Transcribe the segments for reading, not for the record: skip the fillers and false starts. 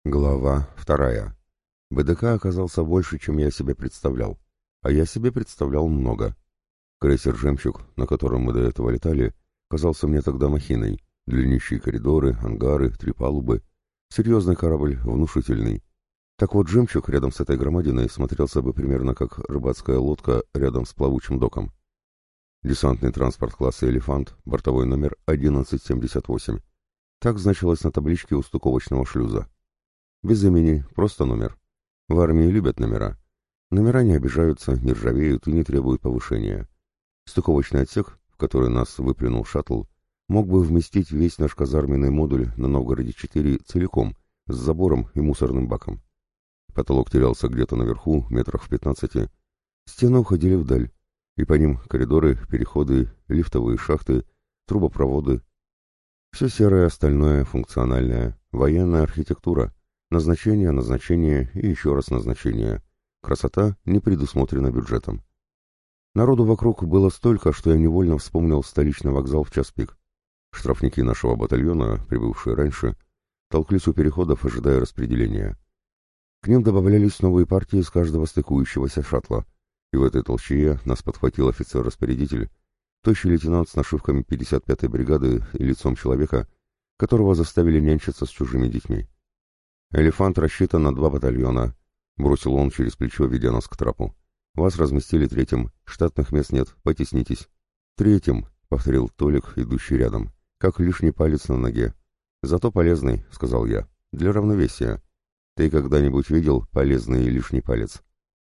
Глава 2. БДК оказался больше, чем я себе представлял. А я себе представлял много. Крейсер «Жемчуг», на котором мы до этого летали, казался мне тогда махиной. Длиннющие коридоры, ангары, 3 палубы. Серьезный корабль, внушительный. Так вот, «Жемчуг» рядом с этой громадиной смотрелся бы примерно как рыбацкая лодка рядом с плавучим доком. Десантный транспорт класса «Элефант», бортовой номер 1178. Так значилось на табличке у стыковочного шлюза. Без имени, просто номер. В армии любят номера. Номера не обижаются, не ржавеют и не требуют повышения. Стыковочный отсек, в который нас выплюнул шаттл, мог бы вместить весь наш казарменный модуль на Новгороде-4 целиком, с забором и мусорным баком. Потолок терялся где-то наверху, метрах в 15. Стены уходили вдаль, и по ним коридоры, переходы, лифтовые шахты, трубопроводы. Все серое, стальное, функциональное, военная архитектура. Назначение, назначение и еще раз назначение. Красота не предусмотрена бюджетом. Народу вокруг было столько, что я невольно вспомнил столичный вокзал в час пик. Штрафники нашего батальона, прибывшие раньше, толклись у переходов, ожидая распределения. К ним добавлялись новые партии с каждого стыкующегося шаттла, и в этой толчее нас подхватил офицер-распорядитель, тощий лейтенант с нашивками 55-й бригады и лицом человека, которого заставили нянчиться с чужими детьми. «Элефант рассчитан на 2 батальона», — бросил он через плечо, ведя нас к трапу. «Вас разместили 3-м, штатных мест нет, потеснитесь». «3-м», — повторил Толик, идущий рядом, как лишний палец на ноге. «Зато полезный», — сказал я, — «для равновесия. Ты когда-нибудь видел полезный лишний палец?»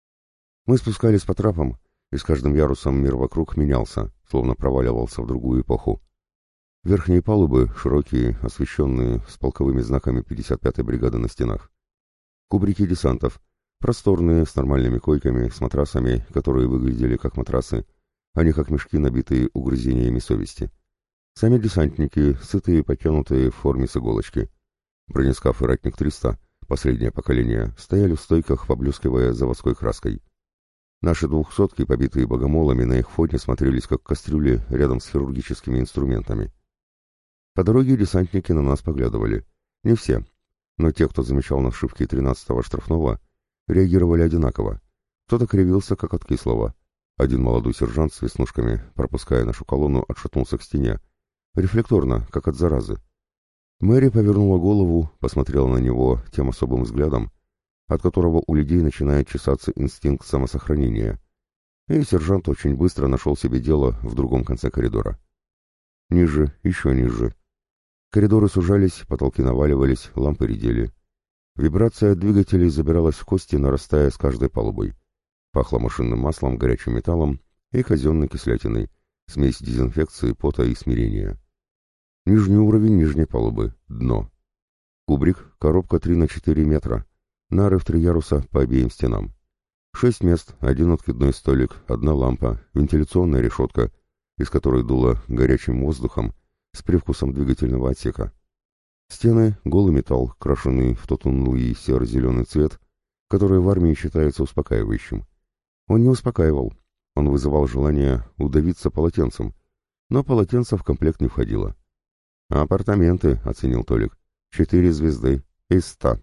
Мы спускались по трапам, и с каждым ярусом мир вокруг менялся, словно проваливался в другую эпоху. Верхние палубы, широкие, освещенные, с полковыми знаками 55-й бригады на стенах. Кубрики десантов, просторные, с нормальными койками, с матрасами, которые выглядели как матрасы, а не как мешки, набитые угрызениями совести. Сами десантники, сытые и потянутые в форме с иголочки. Бронескаф и ратник 300, последнее поколение, стояли в стойках, поблескивая заводской краской. Наши 200-ки, побитые богомолами, на их фоне смотрелись как кастрюли рядом с хирургическими инструментами. По дороге десантники на нас поглядывали. Не все, но те, кто замечал нашивки 13-го штрафного, реагировали одинаково. Кто-то кривился, как от кислого. Один молодой сержант с веснушками, пропуская нашу колонну, отшатнулся к стене. Рефлекторно, как от заразы. Мэри повернула голову, посмотрела на него тем особым взглядом, от которого у людей начинает чесаться инстинкт самосохранения. И сержант очень быстро нашел себе дело в другом конце коридора. Ниже, еще ниже. Коридоры сужались, потолки наваливались, лампы редели. Вибрация двигателей забиралась в кости, нарастая с каждой палубой. Пахло машинным маслом, горячим металлом и казенной кислятиной, смесь дезинфекции, пота и смирения. Нижний уровень нижней палубы, дно. Кубрик, коробка 3 на 4 метра, нары в 3 яруса по обеим стенам. 6 мест, 1 откидной столик, 1 лампа, вентиляционная решетка, из которой дуло горячим воздухом с привкусом двигательного отсека. Стены — голый металл, крашеный в тот унылый серо-зеленый цвет, который в армии считается успокаивающим. Он не успокаивал, он вызывал желание удавиться полотенцем, но полотенце в комплект не входило. «Апартаменты», — оценил Толик, — 4 звезды из 100.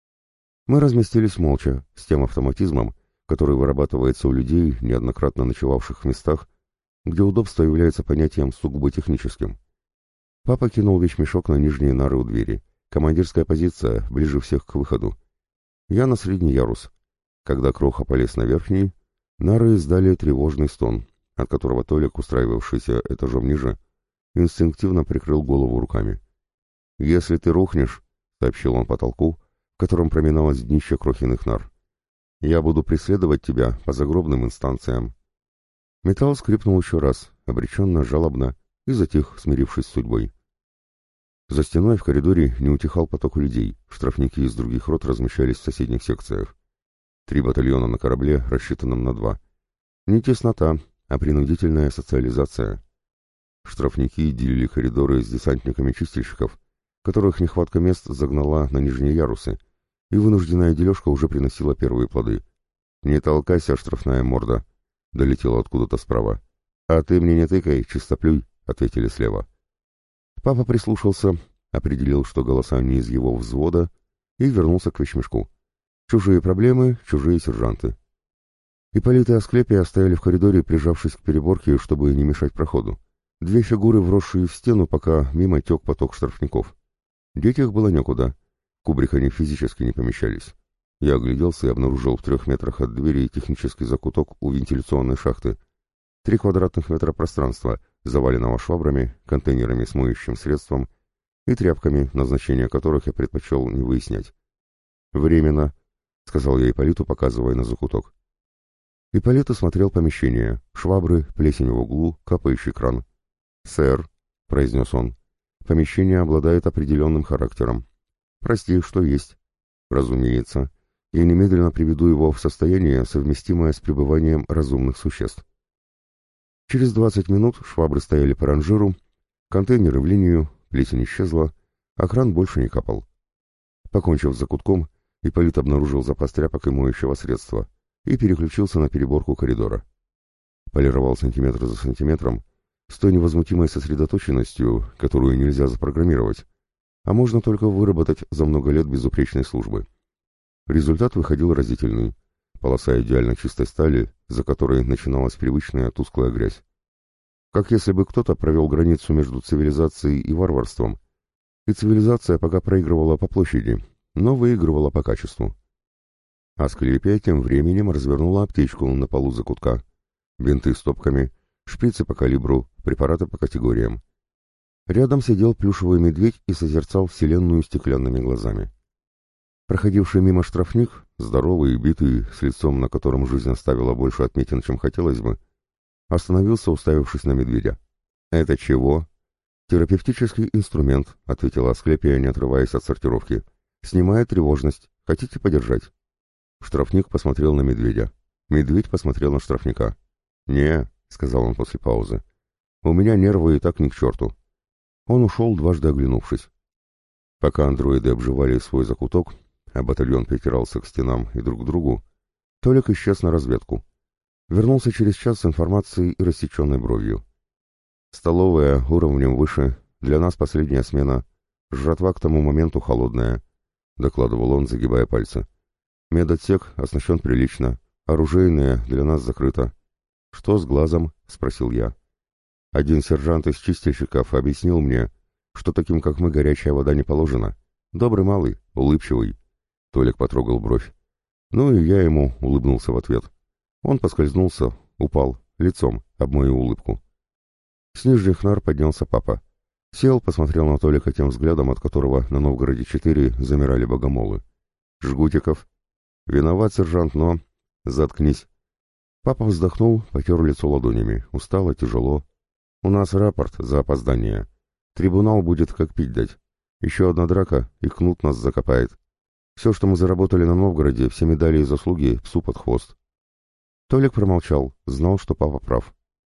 Мы разместились молча, с тем автоматизмом, который вырабатывается у людей, неоднократно ночевавших в местах, где удобство является понятием сугубо техническим. Папа кинул вещмешок на нижние нары у двери. Командирская позиция, ближе всех к выходу. Я на средний ярус. Когда Кроха полез на верхний, нары издали тревожный стон, от которого Толик, устраивавшийся этажом ниже, инстинктивно прикрыл голову руками. «Если ты рухнешь», — сообщил он потолку, в котором проминалось днище Крохиных нар, — «я буду преследовать тебя по загробным инстанциям». Металл скрипнул еще раз, обреченно, жалобно, и затих, смирившись с судьбой. За стеной в коридоре не утихал поток людей, штрафники из других рот размещались в соседних секциях. 3 батальона на корабле, рассчитанном на 2. Не теснота, а принудительная социализация. Штрафники делили коридоры с десантниками чистильщиков, которых нехватка мест загнала на нижние ярусы, и вынужденная дележка уже приносила первые плоды. «Не толкайся, штрафная морда!» — долетело откуда-то справа. «А ты мне не тыкай, чистоплюй!» — ответили слева. Папа прислушался, определил, что голоса не из его взвода, и вернулся к вещмешку. Чужие проблемы, чужие сержанты. Ипполит и Асклепия стояли в коридоре, прижавшись к переборке, чтобы не мешать проходу. Две фигуры, вросшие в стену, пока мимо тек поток штрафников. Деть их было некуда. В кубрик они физически не помещались. Я огляделся и обнаружил в 3 метрах от двери технический закуток у вентиляционной шахты. 3 квадратных метра пространства, заваленного швабрами, контейнерами с моющим средством и тряпками, назначение которых я предпочел не выяснять. «Временно», — сказал я Ипполиту, показывая на закуток. Ипполит осмотрел помещение. Швабры, плесень в углу, капающий кран. «Сэр», — произнес он, — «помещение обладает определенным характером. Прости, что есть». «Разумеется. Я немедленно приведу его в состояние, совместимое с пребыванием разумных существ». Через 20 минут швабры стояли по ранжиру, контейнеры в линию, плесень исчезла, а кран больше не капал. Покончив с закутком, Ипполит обнаружил запас тряпок и моющего средства и переключился на переборку коридора. Полировал сантиметр за сантиметром, с той невозмутимой сосредоточенностью, которую нельзя запрограммировать, а можно только выработать за много лет безупречной службы. Результат выходил разительный. Полоса идеально чистой стали, за которой начиналась привычная тусклая грязь. Как если бы кто-то провел границу между цивилизацией и варварством, и цивилизация пока проигрывала по площади, но выигрывала по качеству. Асклепия тем временем развернула аптечку на полу закутка. Бинты стопками, шприцы по калибру, препараты по категориям. Рядом сидел плюшевый медведь и созерцал вселенную стеклянными глазами. Проходивший мимо штрафник, здоровый и битый, с лицом, на котором жизнь оставила больше отметин, чем хотелось бы, остановился, уставившись на медведя. «Это чего?» «Терапевтический инструмент», — ответила Асклепия, не отрываясь от сортировки. «Снимает тревожность. Хотите подержать?» Штрафник посмотрел на медведя. Медведь посмотрел на штрафника. «Не», — сказал он после паузы, — «у меня нервы и так ни к черту». Он ушел, дважды оглянувшись. Пока андроиды обживали свой закуток, а батальон притирался к стенам и друг к другу, Толик исчез на разведку. Вернулся через час с информацией и рассеченной бровью. «Столовая уровнем выше, для нас последняя смена, жратва к тому моменту холодная», — докладывал он, загибая пальцы. «Медотсек оснащен прилично, оружейная для нас закрыта». «Что с глазом?» — спросил я. Один сержант из чистильщиков объяснил мне, что таким, как мы, горячая вода не положена. Добрый малый, улыбчивый. Толик потрогал бровь. Ну и я ему улыбнулся в ответ. Он поскользнулся, упал, лицом, об мою улыбку. С нижних нар поднялся папа. Сел, посмотрел на Толика тем взглядом, от которого на Новгороде-4 замирали богомолы. «Жгутиков». «Виноват, сержант, но...» «Заткнись». Папа вздохнул, потер лицо ладонями. Устало, тяжело. «У нас рапорт за опоздание. Трибунал будет как пить дать. Еще одна драка, и кнут нас закопает. Все, что мы заработали на Новгороде, все медали и заслуги, псу под хвост». Толик промолчал, знал, что папа прав.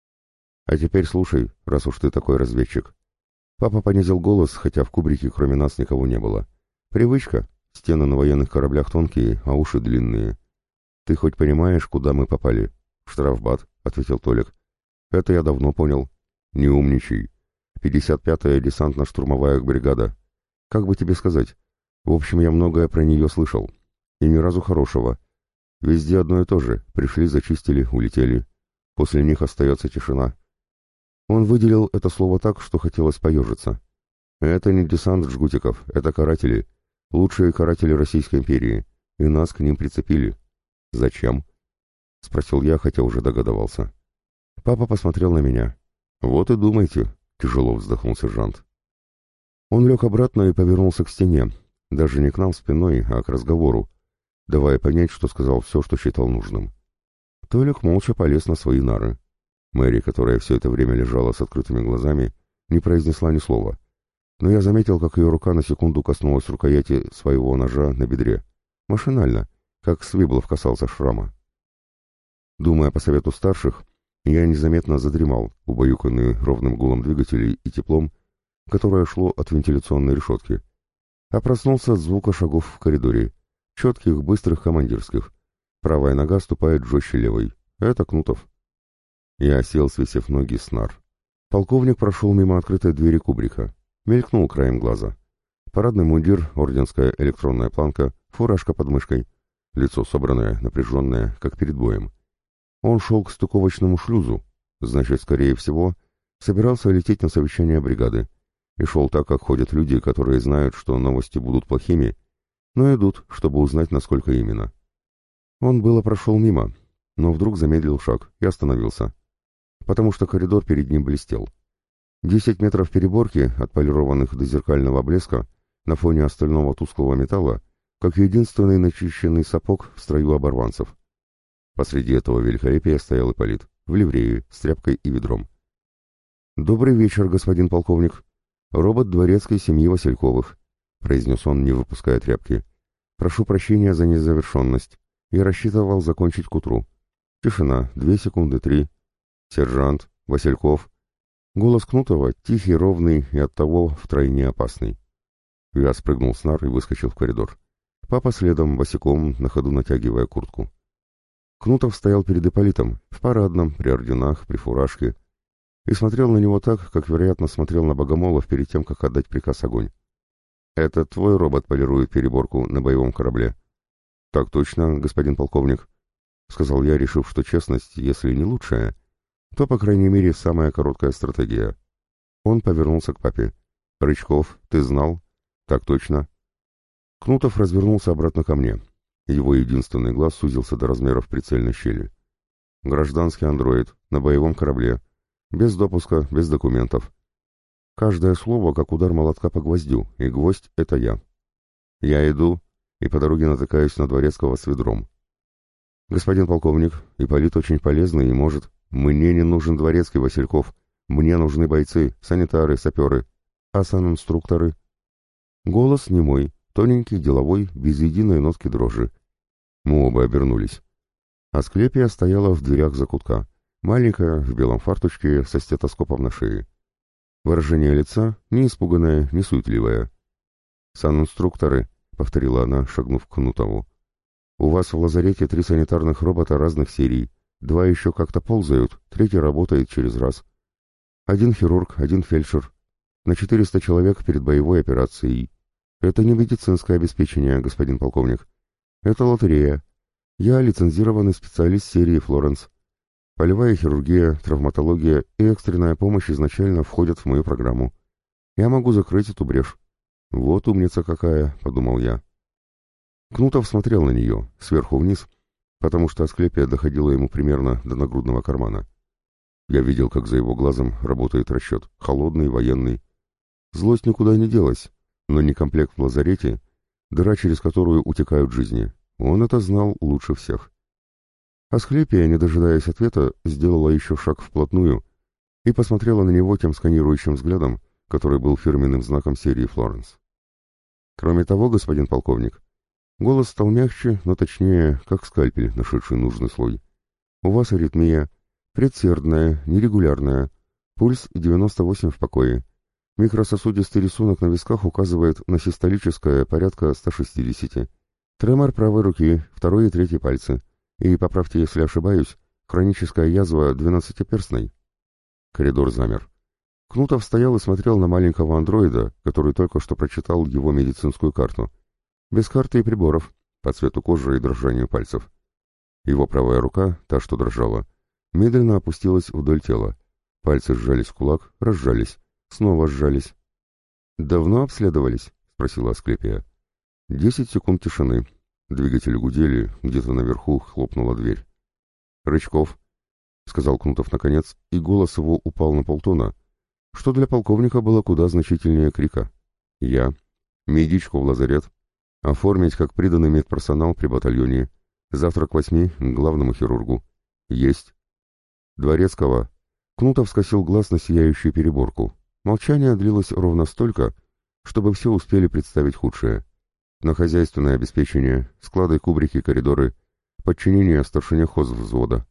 «А теперь слушай, раз уж ты такой разведчик». Папа понизил голос, хотя в кубрике кроме нас никого не было. «Привычка. Стены на военных кораблях тонкие, а уши длинные. Ты хоть понимаешь, куда мы попали?» «В штрафбат», — ответил Толик. «Это я давно понял». «Не умничай. 55-я десантно-штурмовая бригада. Как бы тебе сказать? В общем, я многое про нее слышал. И ни разу хорошего. Везде одно и то же. Пришли, зачистили, улетели. После них остается тишина». Он выделил это слово так, что хотелось поежиться. «Это не десант жгутиков, это каратели. Лучшие каратели Российской империи. И нас к ним прицепили». «Зачем?» — спросил я, хотя уже догадывался. Папа посмотрел на меня. «Вот и думайте», — тяжело вздохнул сержант. Он лег обратно и повернулся к стене, даже не к нам спиной, а к разговору, давая понять, что сказал все, что считал нужным. Толик молча полез на свои нары. Мэри, которая все это время лежала с открытыми глазами, не произнесла ни слова. Но я заметил, как ее рука на секунду коснулась рукояти своего ножа на бедре. Машинально, как Свиблов касался шрама. Думая по совету старших, я незаметно задремал, убаюканный ровным гулом двигателей и теплом, которое шло от вентиляционной решетки. А проснулся от звука шагов в коридоре, четких, быстрых, командирских. Правая нога ступает жестче левой. Это Кнутов. Я сел, свесив ноги с нар. Полковник прошел мимо открытой двери кубрика. Мелькнул краем глаза. Парадный мундир, орденская электронная планка, фуражка под мышкой. Лицо собранное, напряженное, как перед боем. Он шел к стыковочному шлюзу, значит, скорее всего, собирался лететь на совещание бригады. И шел так, как ходят люди, которые знают, что новости будут плохими, но идут, чтобы узнать, насколько именно. Он было прошел мимо, но вдруг замедлил шаг и остановился, потому что коридор перед ним блестел. 10 метров переборки, отполированных до зеркального блеска, на фоне остального тусклого металла, как единственный начищенный сапог в строю оборванцев. Посреди этого великолепия стоял Ипполит, в ливрее, с тряпкой и ведром. «Добрый вечер, господин полковник. Робот дворецкой семьи Васильковых», — произнес он, не выпуская тряпки. «Прошу прощения за незавершенность. Я рассчитывал закончить к утру». Тишина, 2 секунды, 3. «Сержант, Васильков». Голос Кнутова, тихий, ровный и оттого втройне опасный. Я спрыгнул с нар и выскочил в коридор. Папа следом, босиком, на ходу натягивая куртку. Кнутов стоял перед Ипполитом, в парадном, при орденах, при фуражке, и смотрел на него так, как, вероятно, смотрел на Богомолов перед тем, как отдать приказ огонь. «Это твой робот полирует переборку на боевом корабле?» «Так точно, господин полковник», — сказал я, решив, что честность, если не лучшая, то, по крайней мере, самая короткая стратегия. Он повернулся к папе. «Рычков, ты знал?» «Так точно». Кнутов развернулся обратно ко мне. Его единственный глаз сузился до размеров прицельной щели. «Гражданский андроид, на боевом корабле. Без допуска, без документов. Каждое слово, как удар молотка по гвоздю, и гвоздь — это я. Я иду, и по дороге натыкаюсь на Дворецкого с ведром. Господин полковник, Ипполит очень полезный и может... Мне не нужен Дворецкий, Васильков. Мне нужны бойцы, санитары, саперы. А санинструкторы?» Голос не мой, тоненький, деловой, без единой нотки дрожи. Мы оба обернулись. Асклепия стояла в дверях закутка, маленькая, в белом фарточке, со стетоскопом на шее. Выражение лица не испуганное, не суетливое. «Санинструкторы», — повторила она, шагнув к Кнутову. «У вас в лазарете 3 санитарных робота разных серий. 2 еще как-то ползают, 3 работает через раз. 1 хирург, 1 фельдшер. На 400 человек перед боевой операцией. Это не медицинское обеспечение, господин полковник. Это лотерея. Я лицензированный специалист серии «Флоренс». Полевая хирургия, травматология и экстренная помощь изначально входят в мою программу. Я могу закрыть эту брешь. Вот умница какая, подумал я. Кнутов смотрел на нее, сверху вниз, потому что Асклепия доходила ему примерно до нагрудного кармана. Я видел, как за его глазом работает расчет, холодный, военный. Злость никуда не делась, но не комплект в лазарете, дыра, через которую утекают жизни. Он это знал лучше всех. Асклепия, не дожидаясь ответа, сделала еще шаг вплотную и посмотрела на него тем сканирующим взглядом, который был фирменным знаком серии «Флоренс». Кроме того, господин полковник, голос стал мягче, но точнее, как скальпель, нашедший нужный слой. У вас аритмия, предсердная, нерегулярная, пульс 98 в покое. Микрососудистый рисунок на висках указывает на систолическое порядка 160. Тремор правой руки, 2 и 3 пальцы. И, поправьте, если ошибаюсь, хроническая язва 12-перстной. Коридор замер. Кнутов стоял и смотрел на маленького андроида, который только что прочитал его медицинскую карту. Без карты и приборов, по цвету кожи и дрожанию пальцев. Его правая рука, та, что дрожала, медленно опустилась вдоль тела. Пальцы сжались в кулак, разжались, снова сжались. «Давно обследовались?» — спросила Асклепия. 10 секунд тишины. Двигатели гудели, где-то наверху хлопнула дверь. «Рычков», — сказал Кнутов наконец, и голос его упал на полтона, что для полковника было куда значительнее крика. «Я. Медичку в лазарет. Оформить как приданный медперсонал при батальоне. Завтра к 8 к главному хирургу. Есть». Дворецкого. Кнутов скосил глаз на сияющую переборку. Молчание длилось ровно столько, чтобы все успели представить худшее. На хозяйственное обеспечение, склады, кубрики, коридоры, подчинение старшине хозвзвода.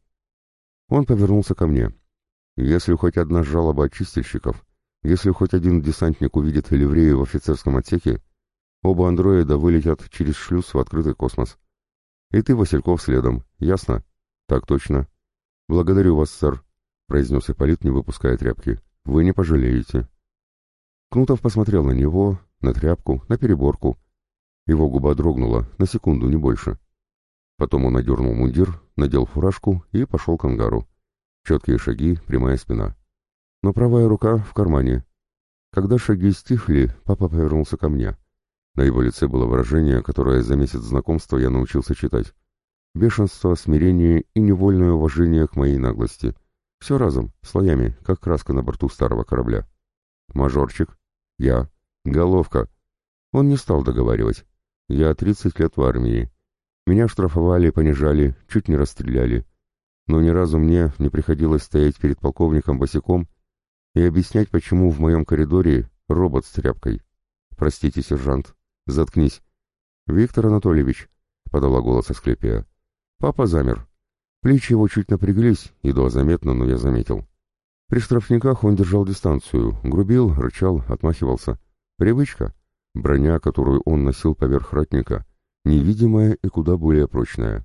Он повернулся ко мне. Если хоть одна жалоба от чистильщиков, если хоть один десантник увидит ливрею в офицерском отсеке, оба андроида вылетят через шлюз в открытый космос. И ты, Васильков, следом, ясно? Так точно. Благодарю вас, сэр, произнес Ипполит, не выпуская тряпки. Вы не пожалеете. Кнутов посмотрел на него, на тряпку, на переборку. Его губа дрогнула, на секунду, не больше. Потом он одернул мундир, надел фуражку и пошел к ангару. Четкие шаги, прямая спина. Но правая рука в кармане. Когда шаги стихли, папа повернулся ко мне. На его лице было выражение, которое за месяц знакомства я научился читать. Бешенство, смирение и невольное уважение к моей наглости. Все разом, слоями, как краска на борту старого корабля. «Мажорчик». «Я». «Головка». Он не стал договаривать. «Я 30 лет в армии. Меня штрафовали, понижали, чуть не расстреляли. Но ни разу мне не приходилось стоять перед полковником босиком и объяснять, почему в моем коридоре робот с тряпкой. Простите, сержант. Заткнись». «Виктор Анатольевич», — подала голос Асклепия. Папа замер. Плечи его чуть напряглись, едва заметно, но я заметил. При штрафниках он держал дистанцию, грубил, рычал, отмахивался. Привычка. Броня, которую он носил поверх ратника, невидимая и куда более прочная.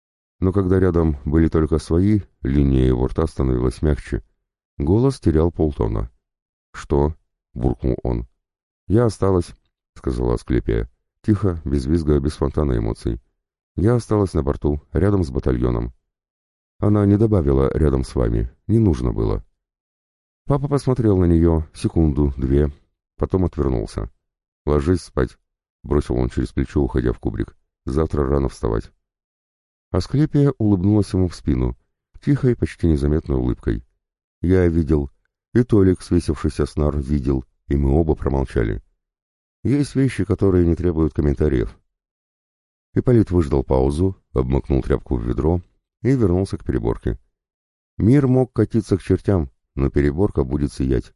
Но когда рядом были только свои, линия его рта становилась мягче. Голос терял полтона. «Что?» — буркнул он. «Я осталась», — сказала Асклепия. Тихо, без визга, без фонтана эмоций. «Я осталась на борту, рядом с батальоном». Она не добавила «рядом с вами», не нужно было. Папа посмотрел на нее секунду, две, потом отвернулся. «Ложись спать», — бросил он через плечо, уходя в кубрик. «Завтра рано вставать». Асклепия улыбнулась ему в спину, тихой, почти незаметной улыбкой. «Я видел, и Толик, свесившийся с нар, видел, и мы оба промолчали. Есть вещи, которые не требуют комментариев». Ипполит выждал паузу, обмакнул тряпку в ведро и вернулся к переборке. Мир мог катиться к чертям, но переборка будет сиять.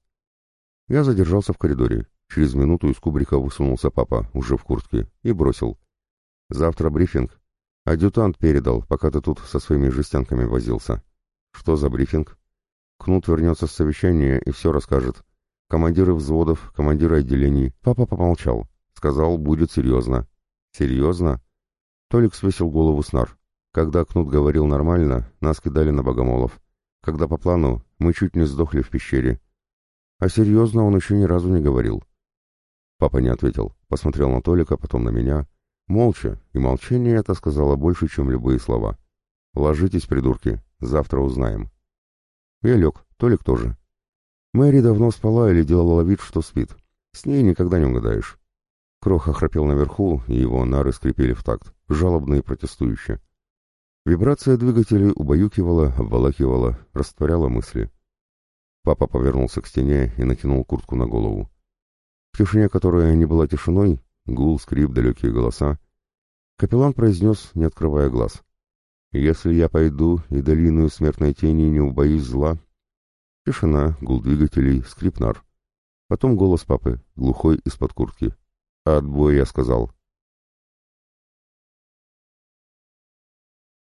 Я задержался в коридоре. Через минуту из кубрика высунулся папа, уже в куртке, и бросил. «Завтра брифинг. Адъютант передал, пока ты тут со своими жестянками возился». «Что за брифинг?» «Кнут вернется с совещания и все расскажет. Командиры взводов, командиры отделений». Папа помолчал. Сказал, будет серьезно. «Серьезно?» Толик свесил голову с нар. «Когда Кнут говорил нормально, нас кидали на богомолов. Когда по плану, мы чуть не сдохли в пещере. А серьезно он еще ни разу не говорил». Папа не ответил, посмотрел на Толика, потом на меня. Молча, и молчание это сказало больше, чем любые слова. «Ложитесь, придурки, завтра узнаем». Я лег, Толик тоже. Мэри давно спала или делала вид, что спит. С ней никогда не угадаешь. Кроха храпел наверху, и его нары скрипели в такт, жалобно и протестующе. Вибрация двигателей убаюкивала, обволакивала, растворяла мысли. Папа повернулся к стене и накинул куртку на голову. В тишине, которая не была тишиной, гул, скрип, далекие голоса, капеллан произнес, не открывая глаз. «Если я пойду и долину смертной тени не убоюсь зла...» Тишина, гул двигателей, скрип нар. Потом голос папы, глухой из-под куртки. «Отбой», я сказал.